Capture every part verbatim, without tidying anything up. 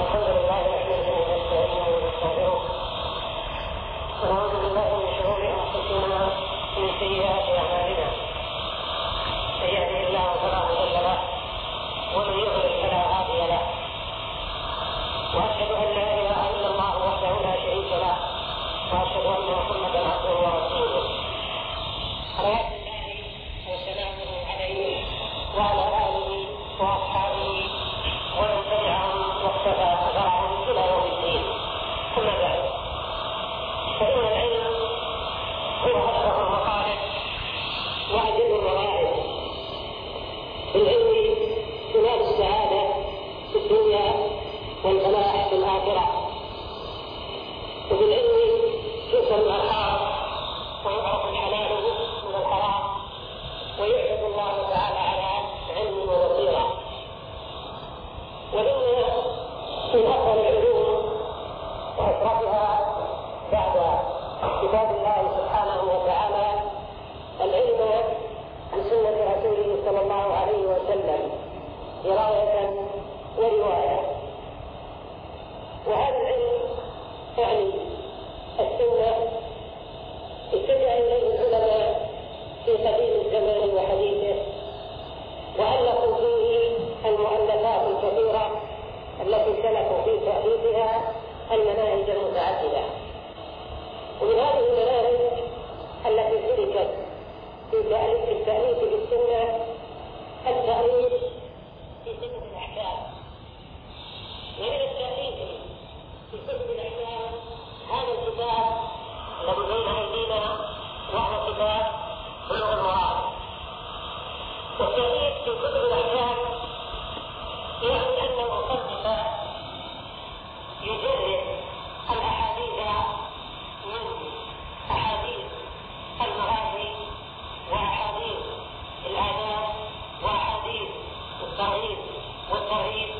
الحمد لله نحمده ونستعينه ونستغفره ونعوذ بالله من شرور انفسنا ومن سيئات اعمالنا. من يهده الله فلا مضل له ومن يضلل فلا هادي له، واشهد ان لا اله الا الله وحده لا شريك له، واشهد ان محمدا عبده ورسوله. صلوات الله وسلامه عليه وعلى اله واصحابه ومن تبعهم واقتفى اثرهم الى يوم الدين. اما بعد، فان العلم هو اشرف المصالح واجل المواعظ. بالعلم تنال السعاده في الدنيا والفلاح في الاخره، وبالعلم يوصل الارحام ويعرف الحلال من الحرام، ويعبد الله تعالى على علم وبصيره. وإن من أفضل العلوم وأشرفها بعد كتاب الله سبحانه وتعالى العلم عن سنة رسوله صلى الله عليه وسلم دراية ورواية. وهذا العلم يعني السنة اتجه إليه العلماء في قديم الزمان وحديثه، وألفوا فيه المؤلفات الكثيرة التي سلكوا في تأليفها المناهج المتعددة. ومن هذه المناهج التي سلكت في تأليف التأليف بالسنة التأليف في كتب الأحكام. ومن التأليف في كتب الأحكام هذا الكتاب الذي بين أيدينا وهو كتاب بلوغ المرام. والتأليف في كتب الأحكام يعني أن المصنف يجرد الأحاديث من أحاديث المغازي وأحاديث الآداب وأحاديث الترغيب والترهيب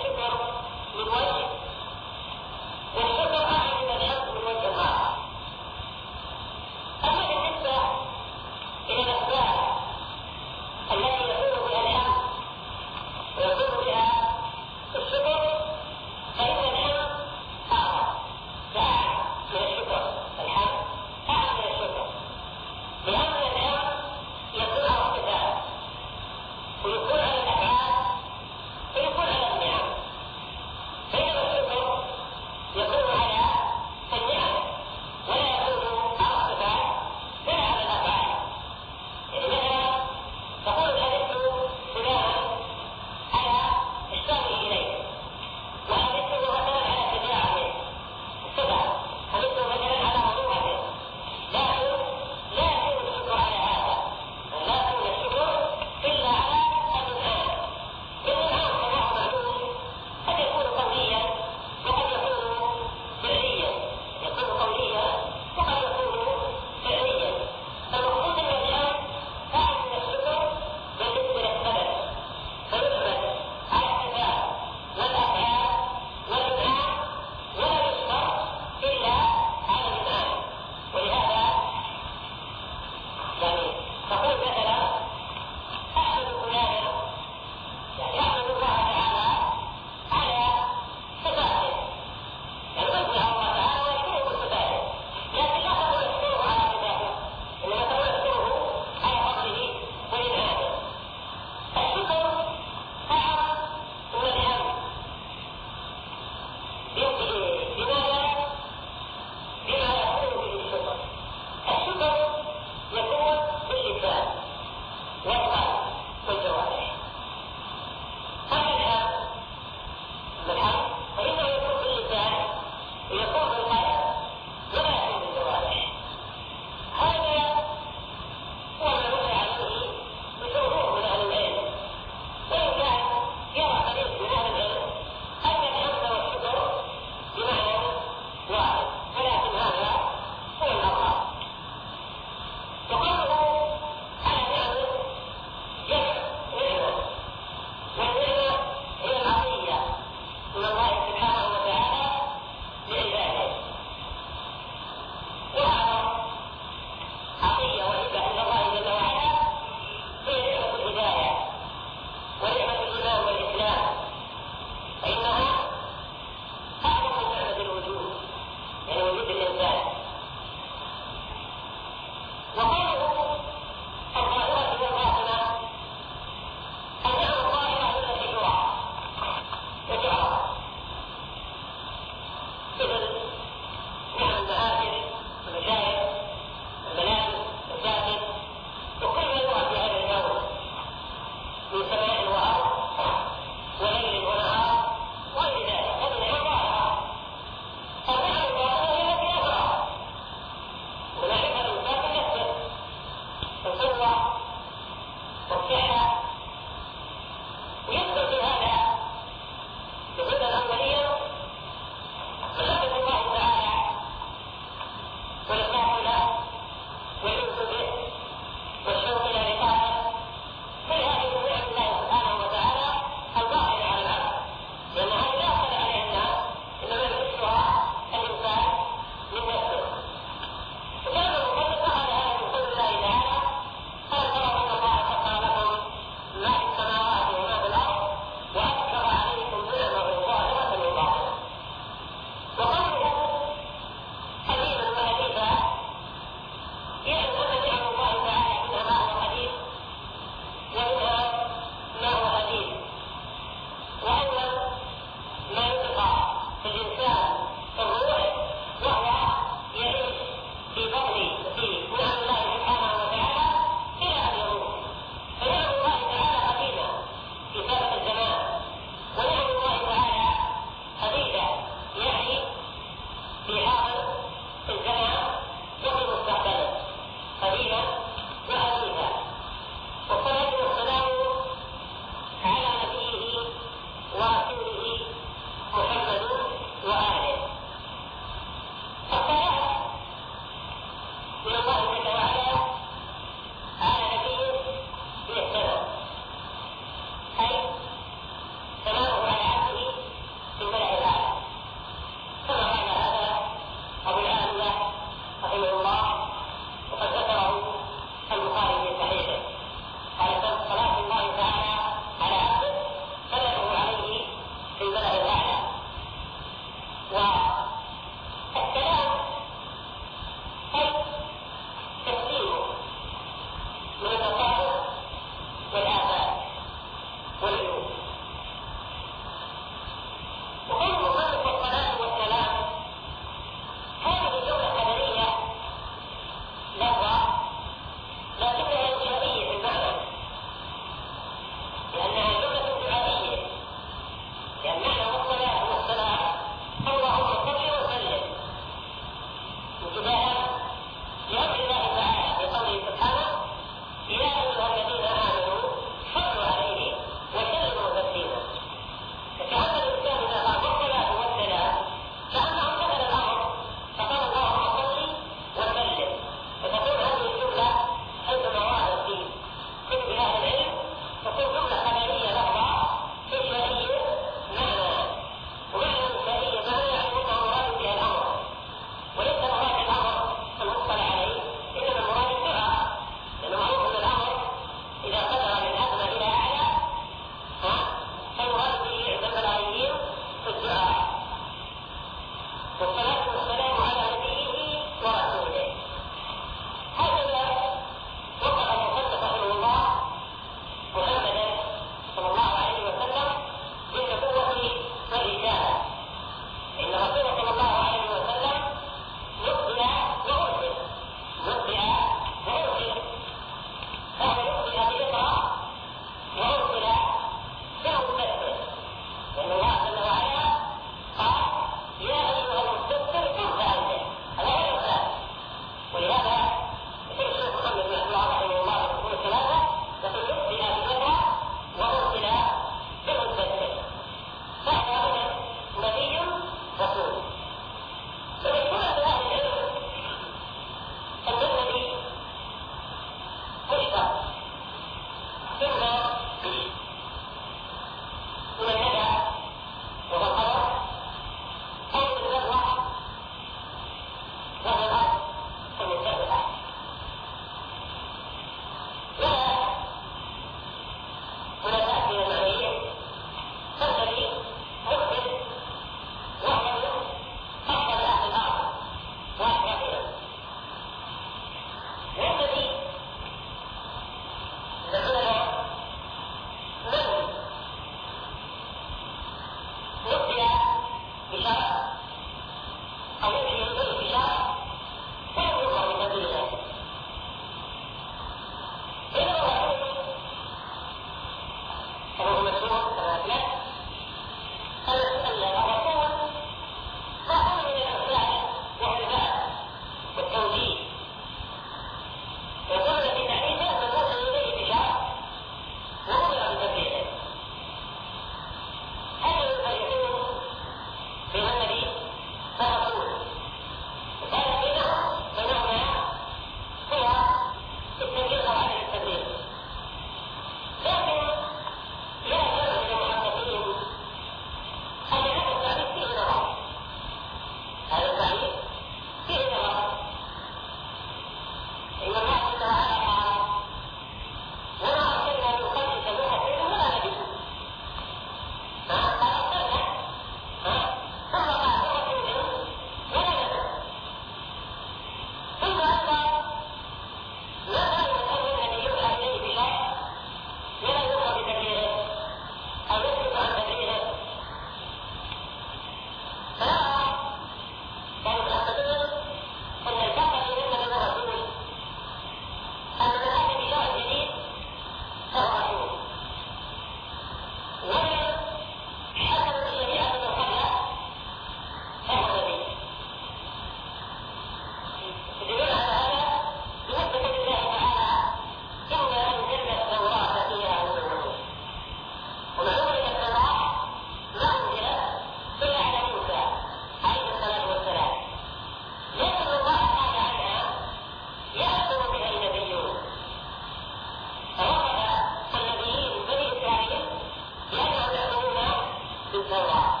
التوراة.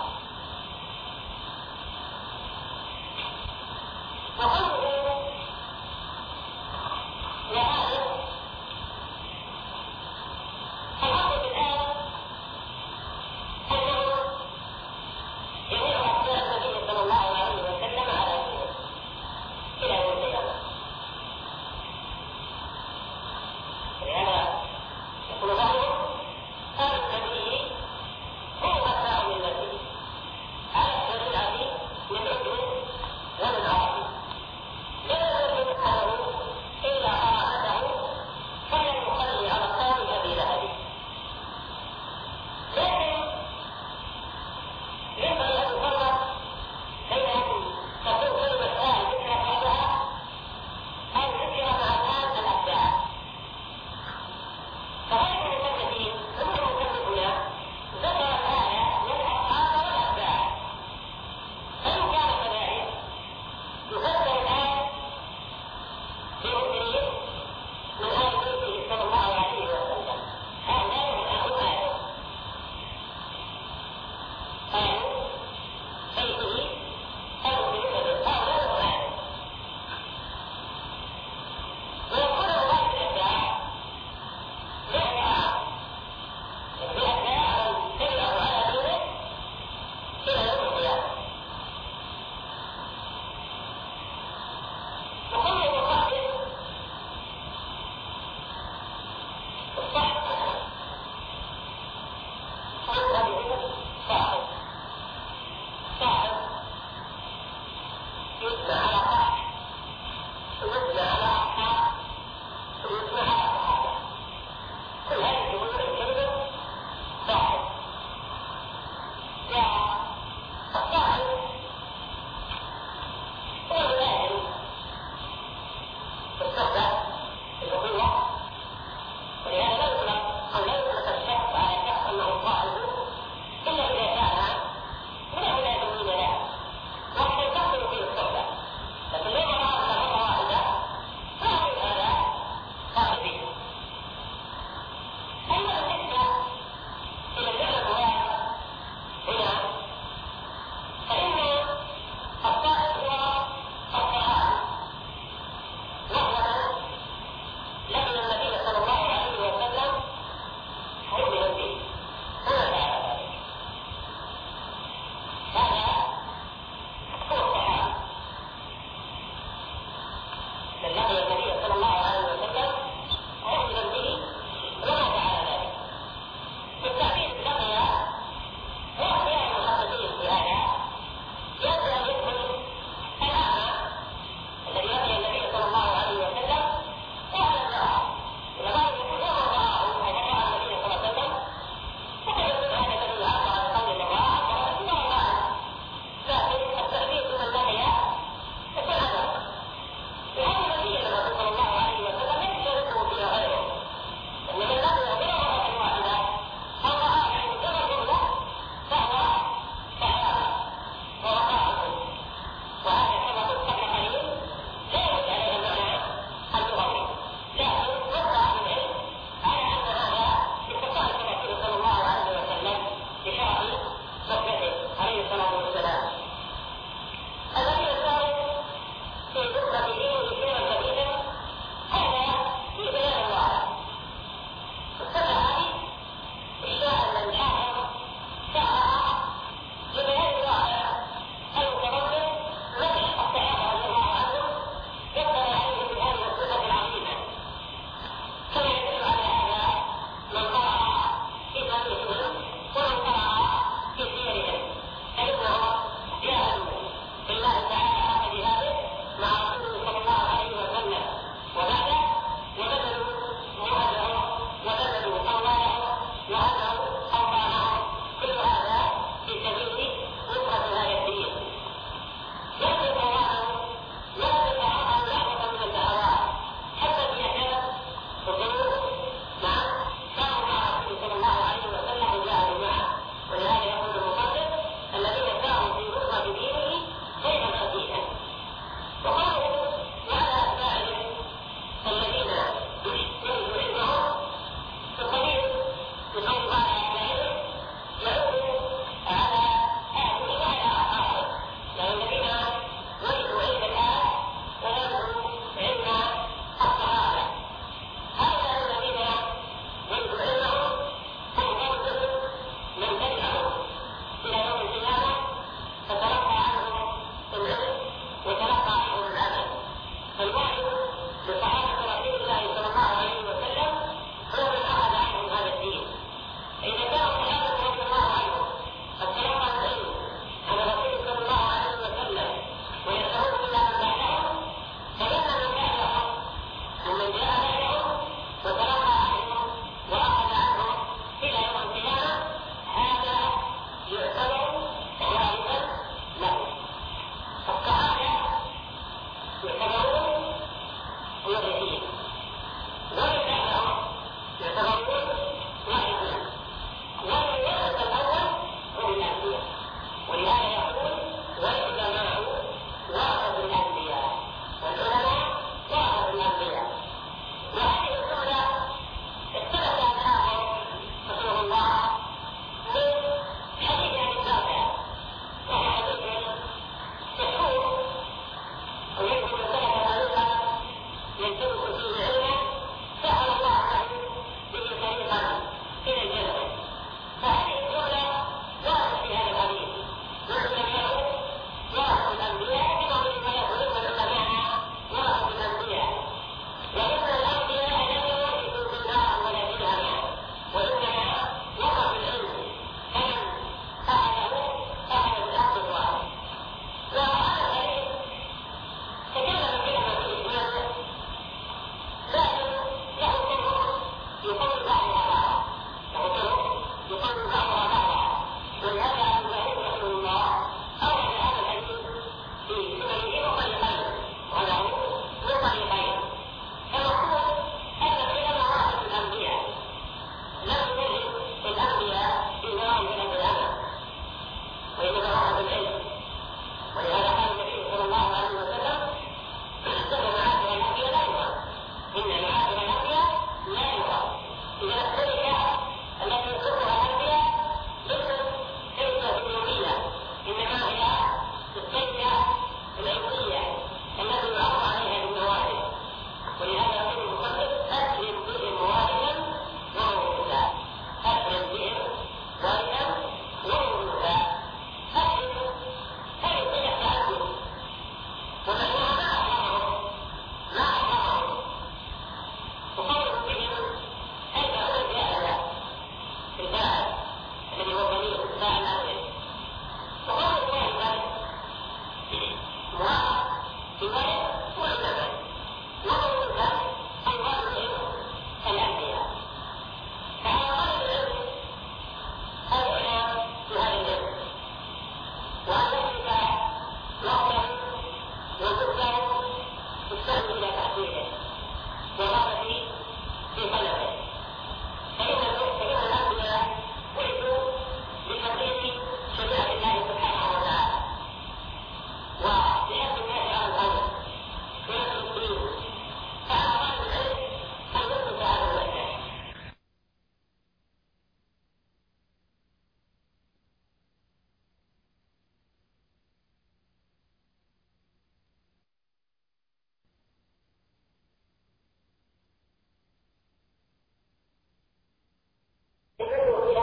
وقوله وآية الأصل في الآية أنه جميع أتباع النبي صلى الله عليه وسلم على دينه إلى يوم القيامة. ولهذا يقول بعضهم قال النبي هم أتباع النبي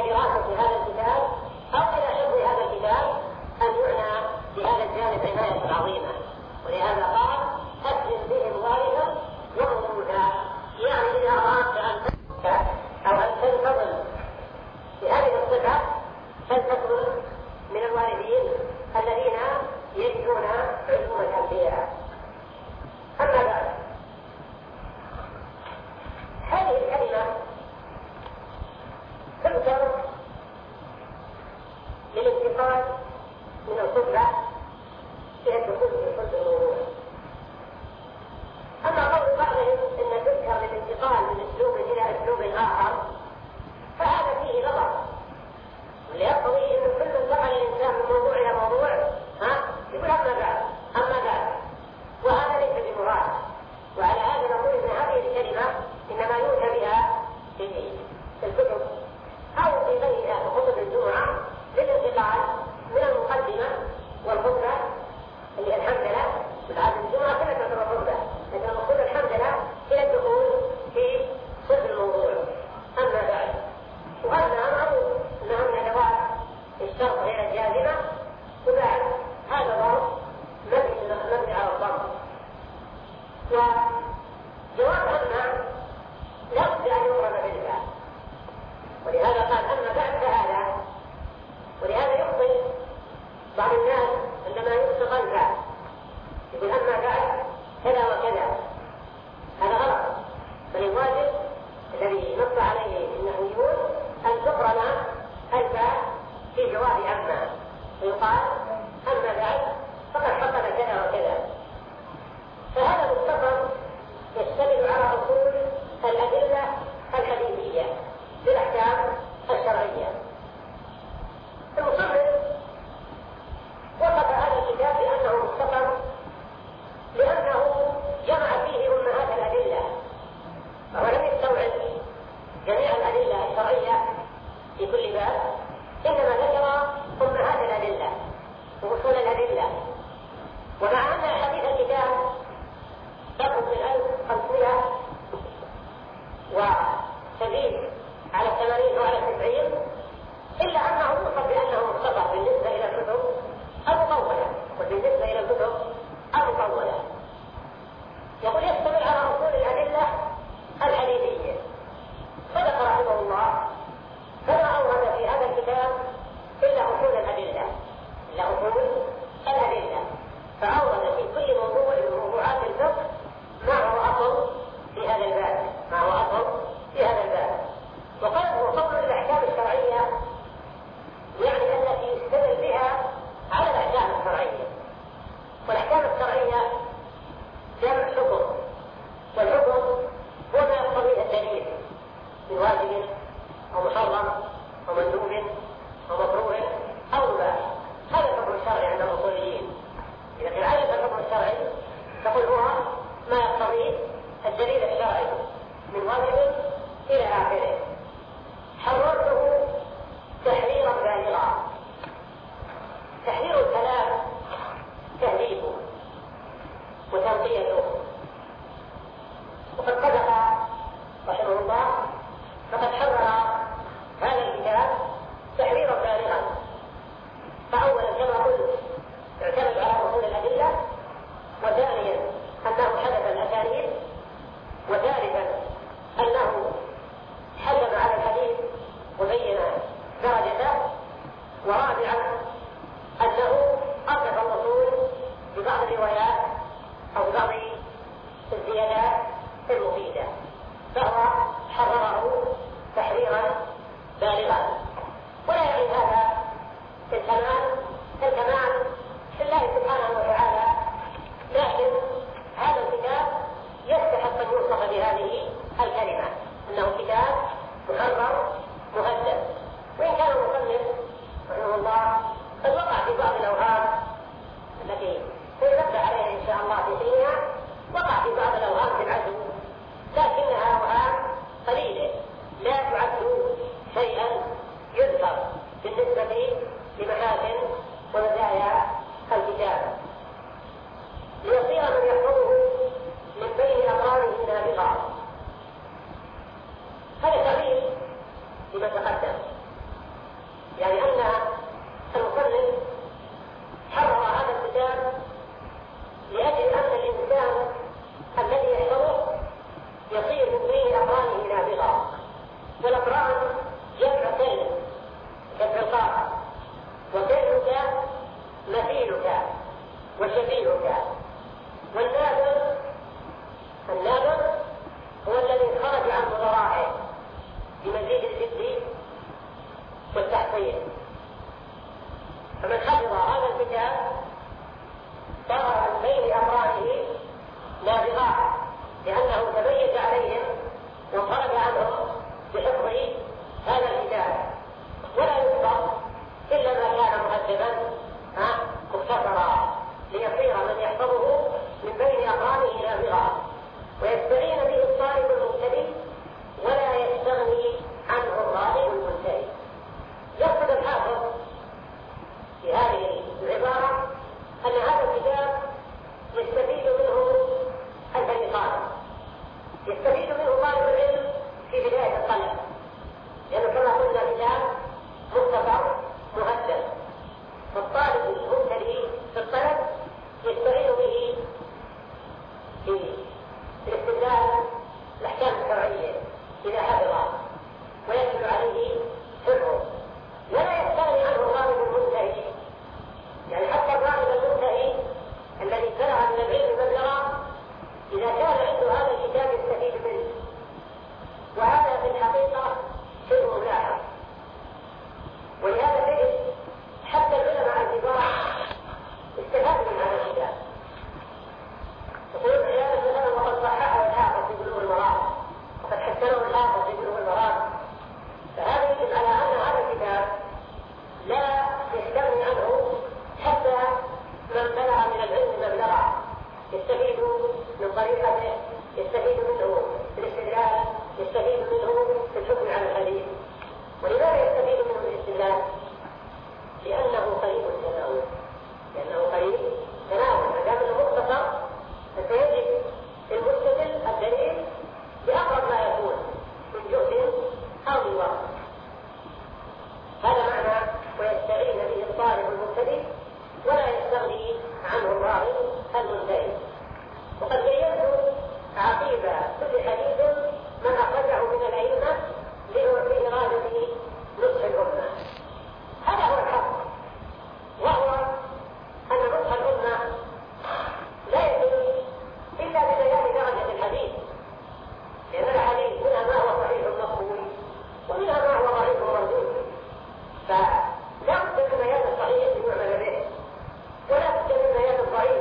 إلى دراسة هذا الكتاب أو إلى حفظ هذا الكتاب أن يعنى بهذا الجانب عناية عظيمة. ولهذا قال أسلم بهم وارثا وموروثا، يعني إذا أردت أن تنفع أو أن تنتظم بهذه الصفة فلتكن من الوارثين الذين يجدون علوم الأنبياء. أما بعد، هذه الكلمة تذكر للانتقال من الخطبة إلى الدخول في صلب الموضوع. أما قول بعضهم إن تذكر للانتقال من أسلوب إلى أسلوب آخر فهذا فيه نظر، ليقضي أن كل انتقل الإنسان من موضوع إلى موضوع ها يقول أما بعد أما بعد، وهذا ليس بمراد. وعلى هذا نقول أن هذه الكلمة إنما يؤتى بها في الكتب أو في غيرها في خطب الجمعة للانتقال من المقدمة والخطبة اللي هي الحمدلة. بعد الجمعة كما تعتبر خطبة، لكن المقصود الحمدلة إلى الدخول في صلب الموضوع. أما بعد، وهذا معروف أنها من أدوات الشرط غير الجازمة، وبعد هذا ضرب مبني على الضرب. وجواب أما لا بد أن يقرن بالفعل، ولهذا قال أما بعد فهذا. ولهذا يخطئ بعض الناس عندما يطلق الفعل يقول أما بعد كذا وكذا، هذا غلط. بل الواجب الذي نص عليه النحويون أن تقرن الفعل في جواب أما، ويقال أما بعد فقد حصل كذا وكذا. فهذا مختصر يشتمل على أصول الأدلة الحديثية بالأحكام الشرعية. المصنف وصف هذا الكتاب بأنه مختصر لأنه جمع فيه أمهات الأدلة، وهو لم يستوعب جميع الأدلة الشرعية في كل باب، إنما ذكر أمهات الأدلة وأصول الأدلة. ومع أن حديث الكتاب يأخذ من ألف وخمسمائة وتزيد على الثمانين وعلى التسعين، إلا أنه يوصف بأنه مختصر بالنسبة إلى الكتب المطولة، وبالنسبة إلى الكتب المطولة يقول يشتمل على أصول الأدلة الحديثية. صدق رحمه الله، فما أورد في هذا الكتاب إلا أصول الأدلة إلا أصول الأدلة فأورد في كل موضوع من موضوعات الفقه ما هو أصل في هذا الباب ما هو أصل في هذا الباب. وقال وفضل الأحكام الشرعية يعني التي يستدل بها على الأحكام الشرعية. والأحكام الشرعية جمع حكم، والحكم هو ما يقتضيه الدليل من واجب أو محرم أو مندوب أو مكروه أو مباح. هذا الحكم الشرعي عند الأصوليين. إذا كان عارف الحكم الشرعي تقول هو ما يقتضيه الدليل الشرعي من واجب إلى آخره. حررته تحريرا بالغا. تحرير الكلام تهذيبه وتنقيته. وقد صدق رحمه الله، فقد حرر هذا الكتاب تحريرا بالغا. فأولا كما قلت يعتمد على أصول الأدلة، وثانيا أنه حدث الأسانيد، وثالثا أنه حكم على الحديث وبين درجته، ورابعا أنه أضاف الأصول ببعض الروايات أو بعض الزيادات المفيدة، فهو حرره تحريرا بالغا. ولا يعني هذا الكمال الكمال لله سبحانه وتعالى، لكن هذا الكتاب يستحق أن يوصف بهذه الكلمة أنه كتاب محرر مهذب. وإن كان المصنف رحمه الله مثيلك وشبيهك. والنابغ النابغ هو الذي خرج عن مضراعه بمزيد الجد والتحصيل. فمن حفظ هذا الكتاب صار من بين أمرانه نابغا، لأنه تميز عليهم وانفرد عنهم بحفظ هذا الكتاب، ولا يحفظ إلا ما كان مهذبا مختصرا ليصير من يحفظه من بين أقرانه نابغا، ويستعين به الطالب المبتدئ ولا يستغني عنه الراغب المنتهي. يقصد الحافظ في هذه العبارة أن هذا الكتاب يستفيد منه الطالب، يستفيد منه طالب العلم في بداية الطلب، لأنه كما قلنا كتاب مختصر مهذب، فالطالب المبتدئ في الطلب يستعين به في الاستدلال الأحكام الشرعية إذا حفظه ويجب عليه حفظه، ولا يستغني عنه الراغب المنتهي. يعني حتى الراغب المنتهي الذي بلغ من العلم مبلغا إذا كان عنده هذا الكتاب يستفيد منه، وهذا في الحقيقة شيء ملاحظ. ولهذا تجد حتى العلماء الكبار استفادوا من هذا الكتاب. يقولون عياذا مثلا وقد صححه الحافظ في بلوغ المرام وقد حسنه الحافظ في بلوغ المرام، فهذا يدل على أن هذا الكتاب لا يستغني عنه حتى من بلغ من العلم مبلغا، يستفيد من طريقته، يستفيد منه في الاستدلال، يستفيد منه في الحكم على الحديث. ولماذا يستفيد منه في الاستدلال؟ لأنه قريب التناول، لأنه قريب تناول، ما دام انه مختصر فسيجد المستدل الدليل بأقرب ما يكون من جهد أو من وقت. هذا معنى ويستعين به الطالب المبتدئ ولا يستغني عنه الراغب المنتهي. وقد بينت عقيب كل حديث من أخرجه من الأئمة لإرادة نصح الأمة. هذا هو الحق، وهو أن نصح الأمة لا يتم إلا ببيان درجة الحديث، لأن الحديث منها ما هو صحيح مقبول ومنها ما هو ضعيف مردود، فلا بد من بيان الصحيح ليعمل به، ولا بد من بيان الضعيف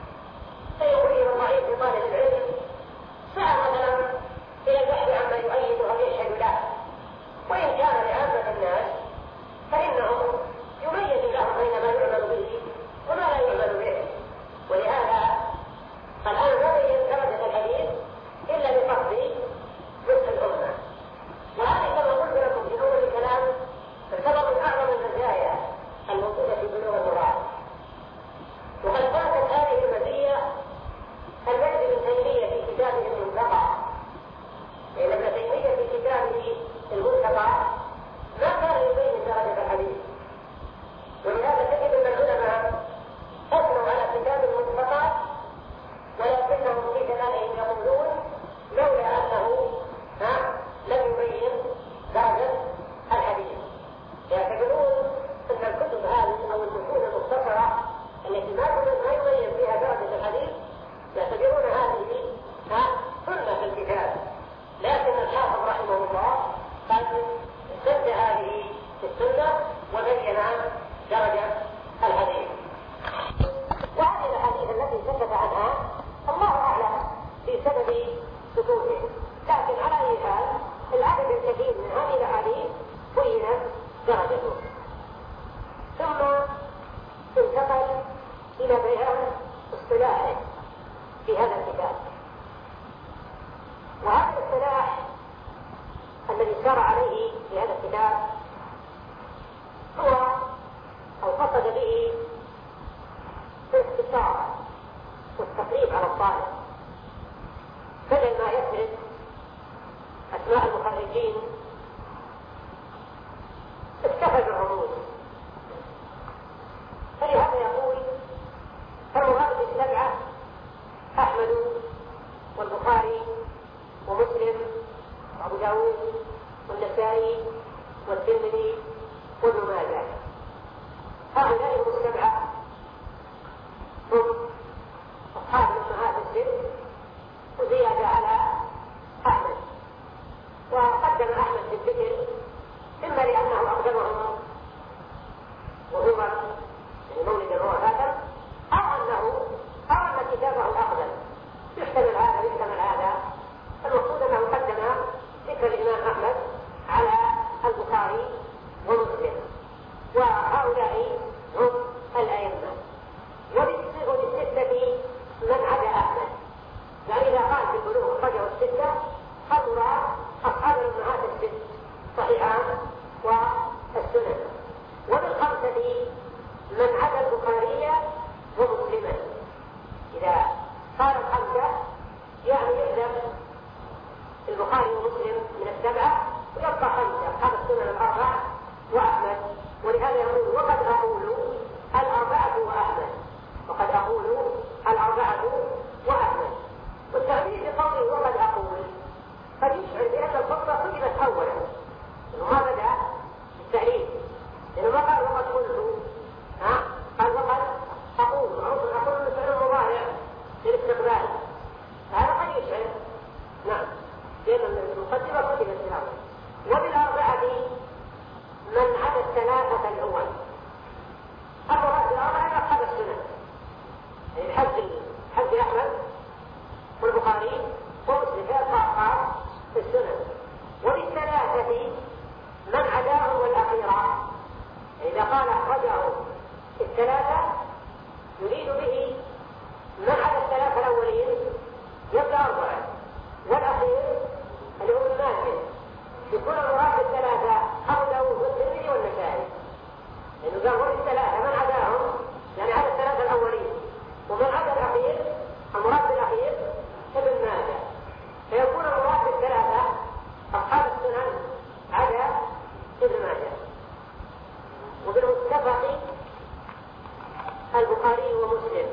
فيبين الضعيف لطالب العلم سعى مثلا إلى البحث عما يؤيد أو يشهد له، وإن كان لعامة الناس فإنه يميز لهم بين ما يعمل به وما لا يعمل به. ولهذا الآن لا يبين درجة الحديث إلا بفضل نصح الأمة. وهذه كما قلت لكم في أول الكلام تعتبر من أعظم المزايا الموجودة في بلوغ المرام. وقد فاتت هذه المزية المجد بن تيمية في كتابه المنتقى، لأن ابن تيمية في كتابه المنتقى ما كان يبين درجة الحديث، ولهذا تجد أن العلماء أثنوا على كتاب المنتقى ولكنهم في كلامهم يقولون لولا أنه لم يبين درجة الحديث. يعتبرون أن الكتب هذه أو المتون المختصرة التي ما يبين فيها درجة الحديث يعتبرون هذه سنة في الكتاب، لكن الحافظ رحمه الله قد سد هذه السنة وبين درجة الحديث. وهذه الأحاديث التي سكت عنها الله أعلم في سبب سكوته، لكن على أي حال العدد الكثير من هذه الأحاديث بينت درجته. ثم انتقل إلى بيان اصطلاحه في هذا الكتاب، وهذا الاصطلاح الذي سار عليه في هذا الكتاب هو أو قصد به الاختصار والتقريب على الطالب، بدل ما يفرد أسماء المخرجين اكتفى بالرموز. فلهذا يقول فالمخرج السبعة أحمد والبخاري ومسلم وأبو داود والنسائي والترمذي وابن ماجه، هؤلاء هم السبعة يوما يعني مولدا ووفاة، أو أنه أو أن كتابه أقدم. يحتمل هذا ويحتمل هذا. المقصود أنه قدم ذكر الإمام أحمد على البخاري ومسلم، وهؤلاء هم الأئمة. وبالستة من عدا أحمد، فإذا قال في البلوغ أخرجه الستة فالمراد أصحاب الأمهات الست صحيحان والسنن. وبالخمسة من عدا البخاري ومسلما. إذا قال الخمسة يعني يحذف البخاري ومسلم من السبعة ويبقى خمسة، هذا السنن الأربع وأحمد. ولهذا يقول وقد أقول الأربعة وأحمد، وقد أقول الأربعة وأحمد. والتعبير بقوله وقد أقول قد يشعر بأن الخطبة كتبت أولا، إنه ما بدأ بالتعليم، لأنه ما قال وقد قلت، ها قال وقد أقول. أقول أقول فعل مضارع للاستقبال، هذا قد يشعر نعم لأن المقدمة كتبت الأول. وبالأربعة من عدا الثلاثة الأول. المراد بالأربعة أصحاب السنن، يعني الحج حج أحمد والبخاري ومسلم أصحاب السنن. وبالثلاثة من عداهم والأخيرة. إذا قال أخرجه الثلاثة يريد به من عدا الثلاثة الأولين يبقى أربعة، والأخير اللي هو النافع يكون المراد بالثلاثة أبو داود والترمذي والنسائي، لأنه قال هم الثلاثة من عداهم يعني عدا الثلاثة الأولين، ومن عدا الأخير المراد بالأخير ابن ماجه، فيكون المراد بالثلاثة أصحاب السنن عدا ابن ماجه. وبالمتفق البخاري ومسلم.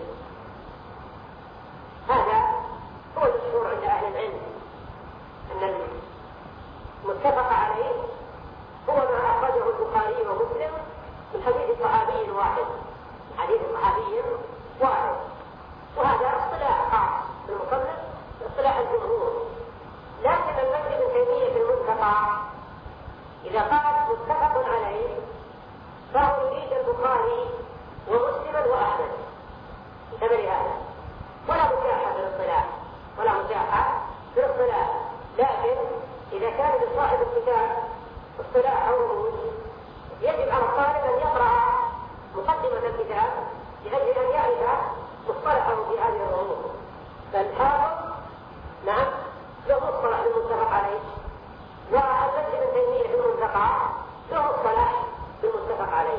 هذا هو المشهور عند أهل العلم، أن المتفق عليه هو ما أخرجه البخاري ومسلم من حديث صحابي واحد، حديث صحابي واحد. وهذا اصطلاح خاص بالمصنف، اصطلاح الجمهور. لكن المسجد ابن تيمية في المنتقى إذا قال متفق عليه فهو يريد البخاري ومسلما وأحمد، انتبه هذا. ولا مساحة في الاصطلاح، ولا مساحة في الاصطلاح. لكن إذا كان لصاحب الكتاب اصطلاح أو رموز يجب على الطالب أن يقرأ مقدمة الكتاب لأجل أن يعرف مصطلحه في هذه الرموز. فالحافظ نعم له مصطلح بالمتفق عليه، والمسجد ابن تيمية في المنتقى له مصطلح بالمتفق عليه،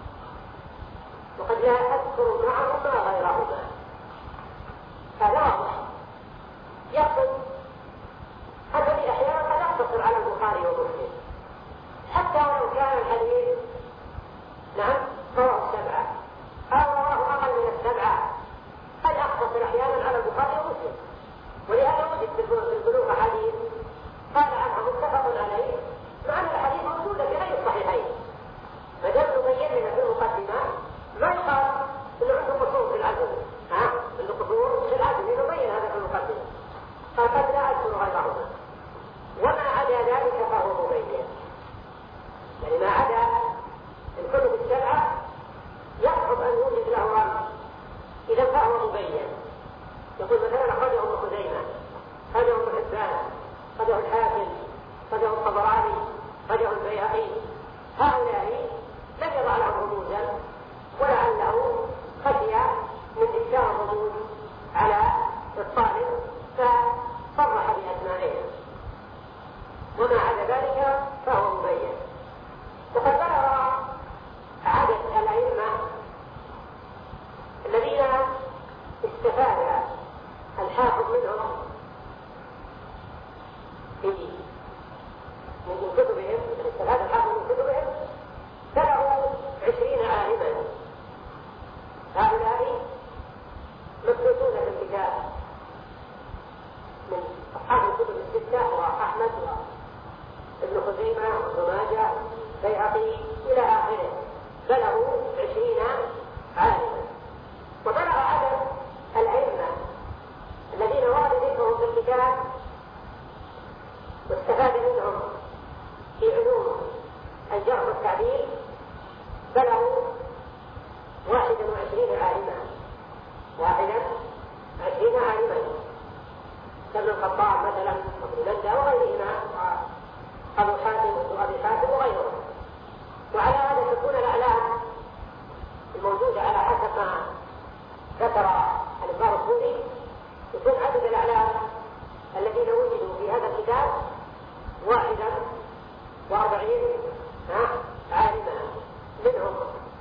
وقد لا أذكر معهما غيرهما. هذا واضح. يقصد الذي أحيانا قد يقتصر على البخاري ومسلم حتى لو كان الحديث نعم رواه السبعة أو رواه أقل من السبعة، قد يقتصر أحيانا على البخاري ومسلم. ولهذا وجد في البلوغ حديث قال عنه متفق عليه مع أن الحديث موجودة في غير الصحيحين، فدام نبين لنا في المقدمة ما يقال إنه عنده قصور في العزم، ها عنده قصور في العزم، نبين هذا في المقدمة، فقد لا أذكر غيرهما. وما عدا ذلك فهو مبين، يعني ما عدا الكتب السبعة يصعب أن يوجد له رمز، إذا فهو مبين. يقول مثلا أخرجه ابن خزيمة، أخرجه ابن حبان، أخرجه الحاكم، أخرجه الطبراني، أخرجه البيهقي. هؤلاء لم يضع لهم رموزا، ولعله خشي من إنكار الرموز على الطالب فصرح بأسمائهم. وما عدا ذلك فهو مبين. وقد بلغ عدد الأئمة الذين استفاد الحافظ منهم في من كتبهم، استفاد الحافظ من كتبهم بلغوا عشرين عالما. هؤلاء مبثوثون في الكتاب من أصحاب الكتب الستة وأحمد وابن خزيمة وابن ماجه بيهقي إلى آخره، بلغوا عشرين عالما. وبلغ عدد الأئمة الذين ورد ذكرهم في الكتاب واستفاد منهم في علوم الجرح والتعديل بلغوا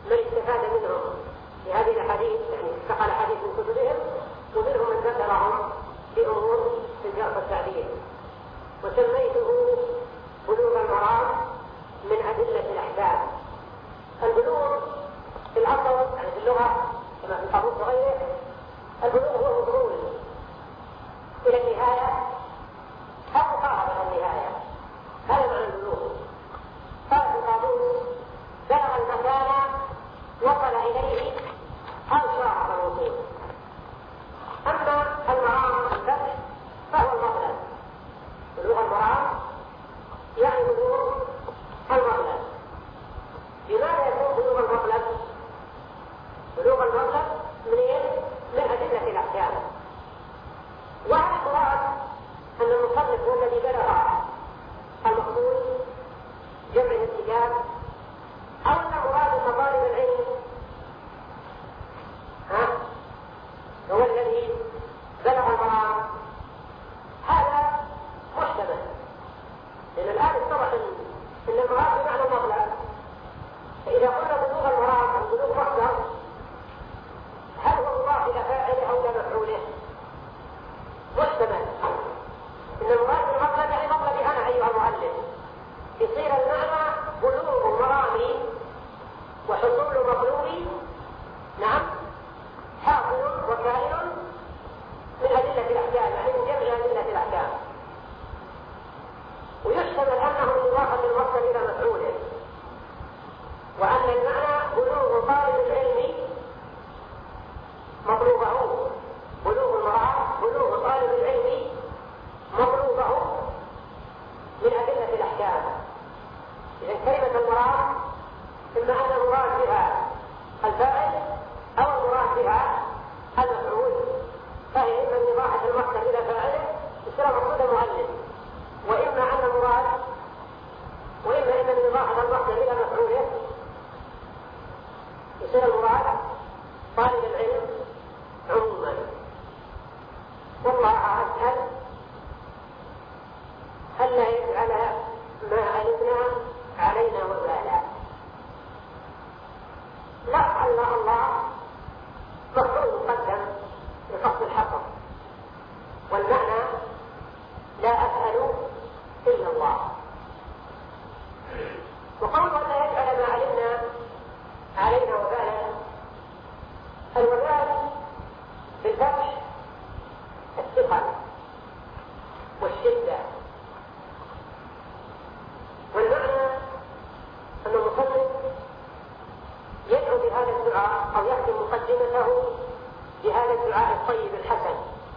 من استفاد منهم في هذه الأحاديث، يعني استقل حديث من كتبهم، ومنهم من ذكرهم في أمور في الجرح والتعديل. وسميته بلوغ المرام من أدلة الأحكام. البلوغ في الأصل يعني في اللغة كما في القاموس وغيره، البلوغ هو الوصول إلى النهاية أو مقاربة النهاية، هذا معنى البلوغ. قال في القاموس بلغ المكان وصل إليه أو شاء الوصول. أما المرام الفتح فهو المطلب. بلوغ المرام يعني بلوغ المطلب. لماذا يكون بلوغ المطلب؟ بلوغ المطلب منين؟ من أدلة الأحكام. وهذا المراد أن المصنف هو الذي بلغ المقصود جمع الاتجاه، أو أن مراد مطالب العلم ها هو الذي بلغ المرام. هذا محتمل، لأن الآن اتضح أن المراد بمعنى المطلب. فإذا قلنا بلوغ المرام أو بلوغ مصدر، هل هو مضاف إلى فاعله أو إلى مفعوله؟ محتمل. إن المراد بالمطلب يعني مطلبي أنا أيها المؤلف، يصير المعنى بلوغ مرامي وحصول مطلوبي، نعم، حاصل وكائن من أدلة الأحكام، يعني من جمع أدلة الأحكام. ويحتمل أنه مضاف للمصدر إلى مفعوله، وأن المعنى بلوغ طالب العلم مطلوبه، بلوغ المرام بلوغ طالب العلم مطلوبه من أدلة الأحكام. إذا كلمة المرام إما أن المراد بها الفاعل أو المراد بها المفعول، فهي إما من إضافة المصدر إلى فاعله يصير مقصود المؤلف، وإما أن المراد وإما إما من إضافة المصدر إلى مفعوله يصير المراد طالب العلم عموما. والله أسأل هل لا يجعل ما علمنا علينا وبالا. لا الله الله مفعول مقدم لقصد الحصر، والمعنى لا أسأل إلا الله. وقوله لا يجعل ما علمنا علينا وبالا، الوبال بالفتح الثقل والشدة. والمعنى أن المصنف يدعو بهذا الدعاء أو يختم مقدمته بهذا الدعاء الطيب الحسن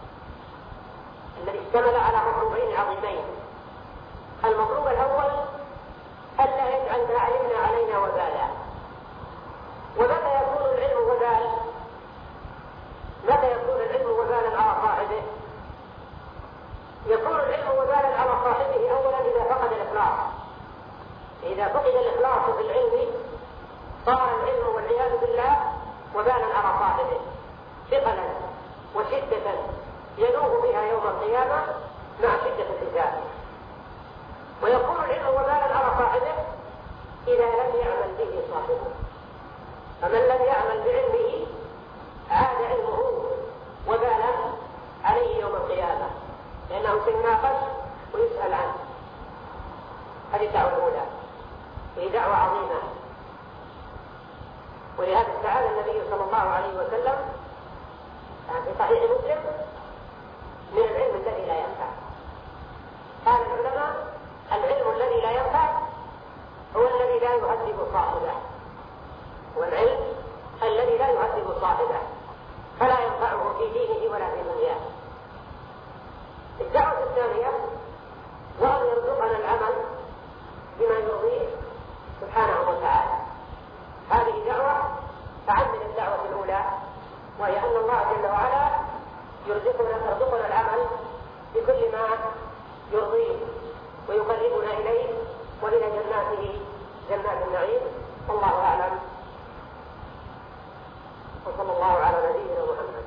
الذي اشتمل على مطلوبين عظيمين. المطلوب الأول ألا يجعل ما علمنا علينا وبالا. ومتى يكون العلم وبال؟ متى يكون العلم وبالا على صاحبه؟ يكون العلم وبالا على صاحبه أولا إذا فقد الإخلاص. إذا فقد الإخلاص في العلم صار العلم والعياذ بالله وبالا على صاحبه، ثقلا وشدة ينوب بها يوم القيامة مع شدة الحساب. ويكون العلم وبالا على صاحبه إذا لم يعمل به صاحبه. فمن لم يعمل بعلمه عاد علمه وبالا عليه يوم القيامة، لأنه سيناقش ويسأل عنه. هذه الدعوة الأولى، وهي دعوة عظيمة. ولهذا استعاذ النبي صلى الله عليه وسلم في صحيح مسلم من العلم الذي لا ينفع. قال العلماء العلم الذي لا ينفع هو الذي لا يهذب صاحبه، والعلم الذي لا يهذب صاحبه فلا ينفعه في دينه ولا في دنياه. الدعوة الثانية وأن يرزقنا العمل بما يرضيه سبحانه وتعالى. هذه دعوة تعمل الدعوة الأولى، وهي أن الله جل وعلا يرزقنا يرزقنا العمل بكل ما يرضيه ويقربنا إليه وإلى جناته جنات النعيم. والله أعلم، وصلى الله على نبينا محمد.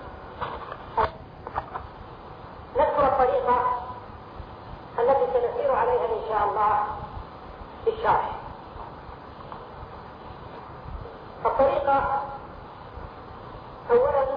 نذكر الطريقة التي سنسير عليها إن شاء الله في الشرح. الطريقة الحقيقة أولا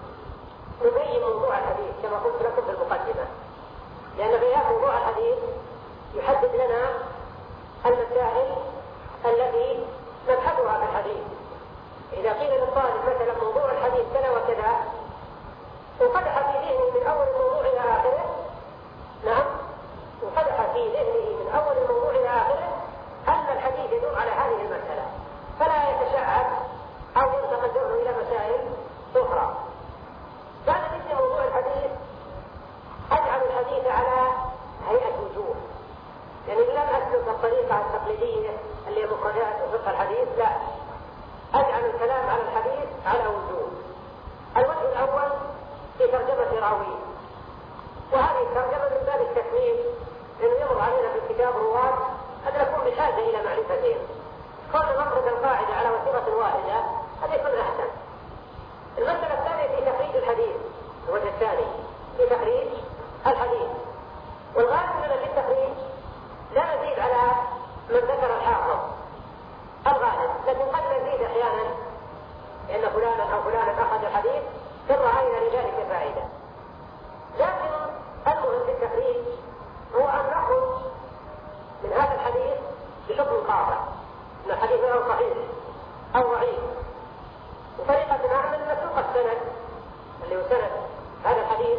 نبين موضوع الحديث كما قلت لكم في المقدمة، لأن بيان موضوع الحديث يحدد لنا المسائل التي نبحثها في الحديث. إذا قيل للطالب مثلا موضوع الحديث كذا وكذا وفتح في ذهنه من أول الموضوع إلى آخره، نعم وفتح في ذهنه من أول الموضوع إلى آخره أن الحديث يدور على هذه المسألة، فلا يتشعب أو ينتقل ذهنه إلى مسائل أخرى. بعد ذكر موضوع الحديث أجعل الحديث على هيئة وجوه، يعني لم أسلك الطريقة التقليدية اللي هي مفردات وفقه الحديث، لا، أجعل الكلام على الحديث على وجوه. الوجه الأول في ترجمة راويه، وهذه الترجمة من باب التكميل، لأنه يمر علينا في الكتاب رواة قد نكون بحاجة إلى معرفتهم، كون نفرض القاعدة على وثيقة واحدة هذا يكون أحسن. المسألة الثانية في تخريج الحديث، الوجه الثاني في تخريج الحديث، والغالب أننا في التخريج لا نزيد على من ذكر الحافظ الغالب، لكن قد نزيد أحيانا لأن فلانا أو فلانا أخذ الحديث إن رأينا لذلك فائدة. لكن المهم في التخريج هو أن نخرج من هذا الحديث بحكم قاطع أن الحديث له صحيح أو ضعيف، وطريقة نعمل نسوق السند اللي هو سند هذا الحديث،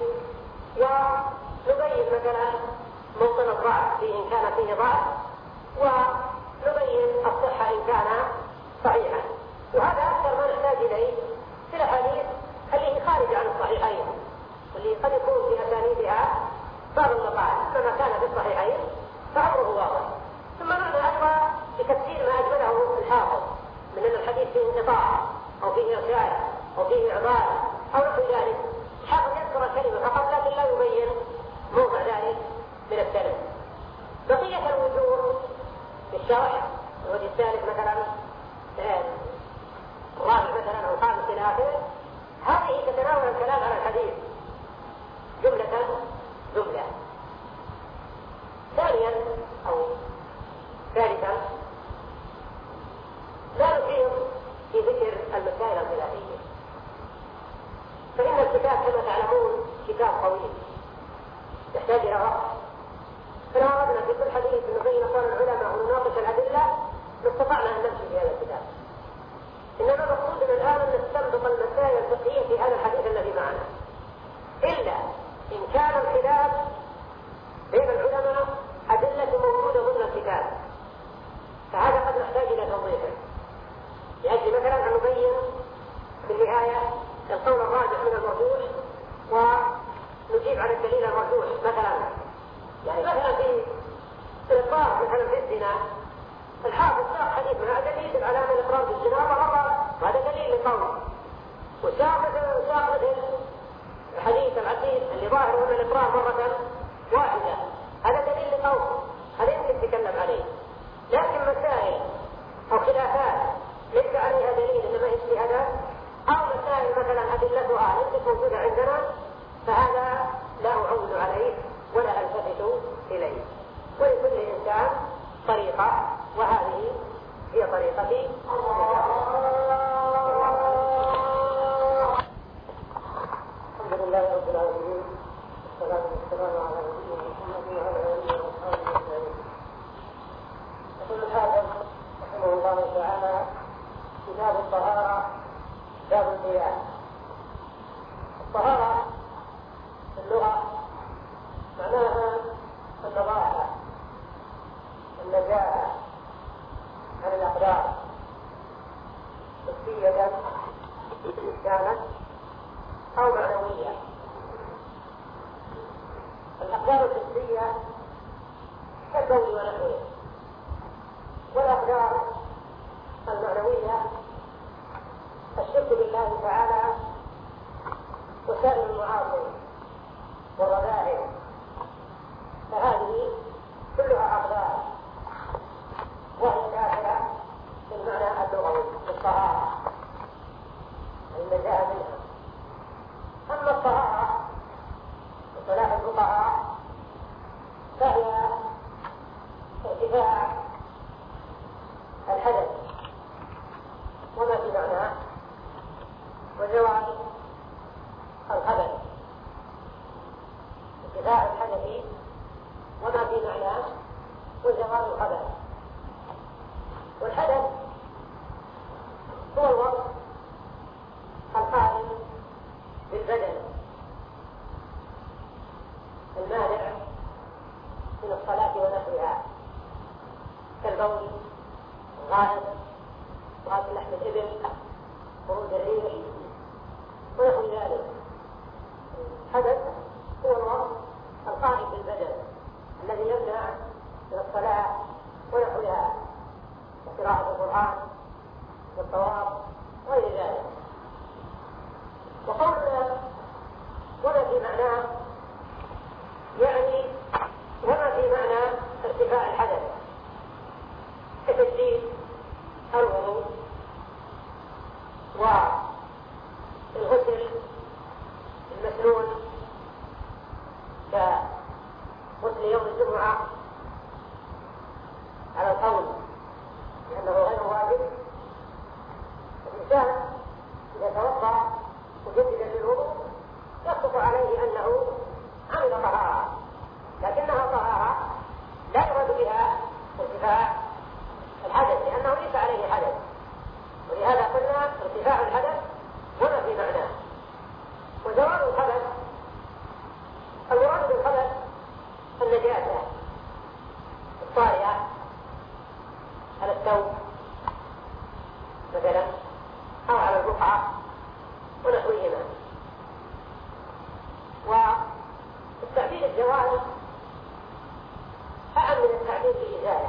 ونبين مثلا موطن الضعف فيه إن كان فيه ضعف، ونبين الصحة إن كان صحيحا. وهذا أكثر ما نحتاج إليه في الحديث اللي هي خارجة عن الصحيحين، واللي قد يكون في أسانيدها بعض المقال، فما كان في الصحيحين فأمره واضح. ثم معنى أيضا بتفسير ما أجمله الحافظ من أن الحديث فيه انقطاع أو فيه إرشاد أو فيه إعضال أو نحو ذلك، الحافظ يذكر الكلمة فقط لكن لا يبين موضع ذلك من السند. بقية الوجوه في الشرح الوجه الثالث مثلا الرابع مثلا أو الخامس إلى آخره، هذه تتناول الكلام على الحديث جملة جملة. ثانيا أو ثالثا لا نشير في ذكر المسائل الخلافية، فإن الكتاب كما تعلمون كتاب طويل يحتاج إلى وقت، فلو أردنا في كل حديث نبين أقوال العلماء ونناقش الأدلة لاستطعنا أن نمشي في هذا الكتاب. إنما مقصودنا الآن أن نستنبط المسائل الفقهية في هذا الحديث الذي معنا، إلا إن كان الخلاف بين العلماء أدلة موجودة ضمن الكتاب، فهذا قد نحتاج إلى توضيحه، لأجل مثلا أن نبين في النهاية القول الراجح من المرجوح ونجيب عن الدليل المرجوح. مثلا يعني مثلا في الإقرار مثلا في الزنا، الحافظ ساق حديث مع دليل على أن الإقرار بالزنا مرة، وهذا دليل لقول، وساق مثلا ساق مثل حديث العتيق اللي ظاهر أن الإقرار مرة واحدة، هذا دليل لقول، هذا يمكن تتكلم عليه. لكن مسائل أو خلافات ليس عليها دليل إنما اجتهادات، أو مسائل مثلا أدلتها ليست موجودة عندنا، فهذا لا أعول عليه ولا ألتفت إليه. ولكل إنسان طريقة، وهذه هي طريقتي. الحمد لله رب العالمين، والصلاة والسلام على نبينا محمد وعلى آله وصحبه أجمعين. يقول الحافظ رحمه الله تعالى: كتاب الطهارة، باب المياه. الطهارة في اللغة معناها النظافة، النزاهة عن الأقدار، حسية كانت أو معنوية. الأقدار الحسية كالبول ونحوه، والأقدار المعنوية الشرك بالله تعالى وسائر المعاصي والرذائل، فهذه كلها أقدار، وهي داخلة في المعنى اللغوي بالطهارة، النزاهة منها. أما الطهارة بصلاح الفقهاء فهي ارتفاع الحدث وما في معناه والزوال الخبر، ارتفاع الحدث وما في معناه وزوال الخبر. والحدث هو الوصف القائم بالبدن المانع من الصلاة ونحوها كالبول، الغائط، غائط لحم الإبل، خروج الريح ونحو ذلك. الحدث هو الوصف القائم بالبدن الذي يمنع من الصلاة ونحوها وقراءة القرآن والطواف وغير ذلك. وقولنا وما في معناه يعني وما في معنى ارتفاع الحدث كتجديد الوضوء والغسل المسنون كغسل يوم الجمعة على القول لأنه غير واجب. الإنسان إذا توضأ مجددا للوضوء يصدق عليه أنه عمل طهارة، لكنها طهارة لا يراد بها ارتفاع الحدث لأنه ليس عليه حدث، ولهذا قلنا ارتفاع الحدث وما في معناه. وزوال الخبث المراد بالخبث النجاسة الطارئة على الثوب مثلا أو على البقعة ونحوهما. والتعبير الزوال أعم من التعبير بالإزالة.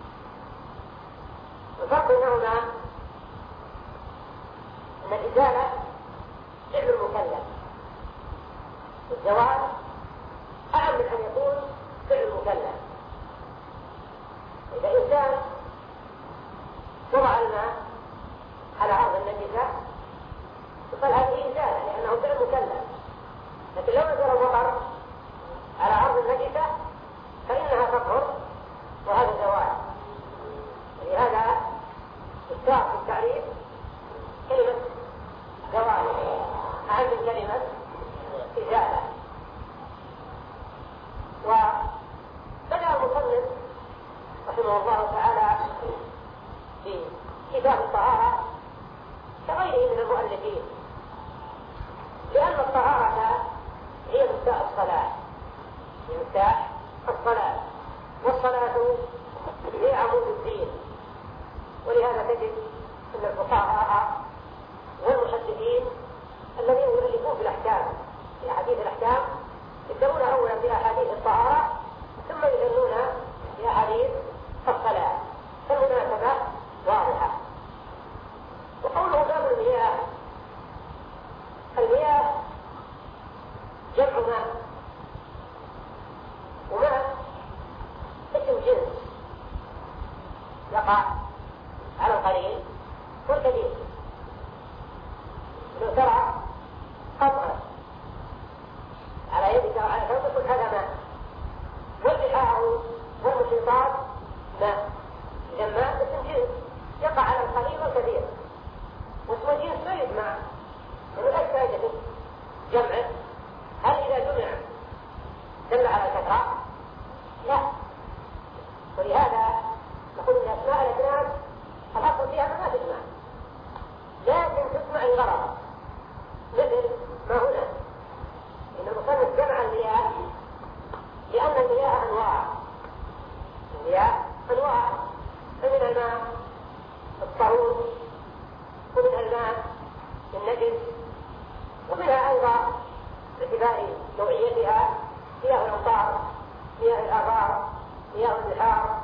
الفرق بينهما أن الإزالة فعل المكلف، والزوال أعم من أن يكون فعل المكلف. إذا إنسان وضع الماء على عرض النجسة يقال هذه إزالة لأنه فعل مكلف، لكن لو نزل المطر على عرض النجسة فإنها تطهر وهذا زوال. ولهذا اشتهر في التعريف كلمة زوال أهم من كلمة إزالة. وبدأ المصنف رحمه الله تعالى في كتاب الطهارة كغيره من المؤلفين، لأن الطهارة هي مفتاح الصلاة، هي مفتاح الصلاة، والصلاة هي عمود الدين. ولهذا تجد أن الفقهاء والمحدثين الذين يؤلفون في الأحكام في أحاديث الأحكام يبدأون أولا بأحاديث الطهارة ثم يدلون بأحاديث الصلاة، فالمناسبة واضحة. وقوله باب المياه، المياه جمع ماء، وماء اسم جنس يقع على القليل والكثير. لو ترى قطرة على يدك وعلى ثوبك كل هذا ماء، والبحار والمحيطات ماء. إذا ماء اسم جنس يقع على القليل والكثير، واسم الجنس لا يجمع من أي فائدة جمعه. هل إذا جمع دل على الكثرة؟ لا. ولهذا نقول ان اسماء الاجناس الاصل فيها ما تجمع، لكن تجمع الغرض، مثل ما هنا ان المصنف جمع المياه لان المياه انواع، المياه انواع، فمن الماء الطهور ومن الماء النجس، ومنها ايضا باعتبار نوعيتها مياه الامطار، مياه الابار، مياه البحار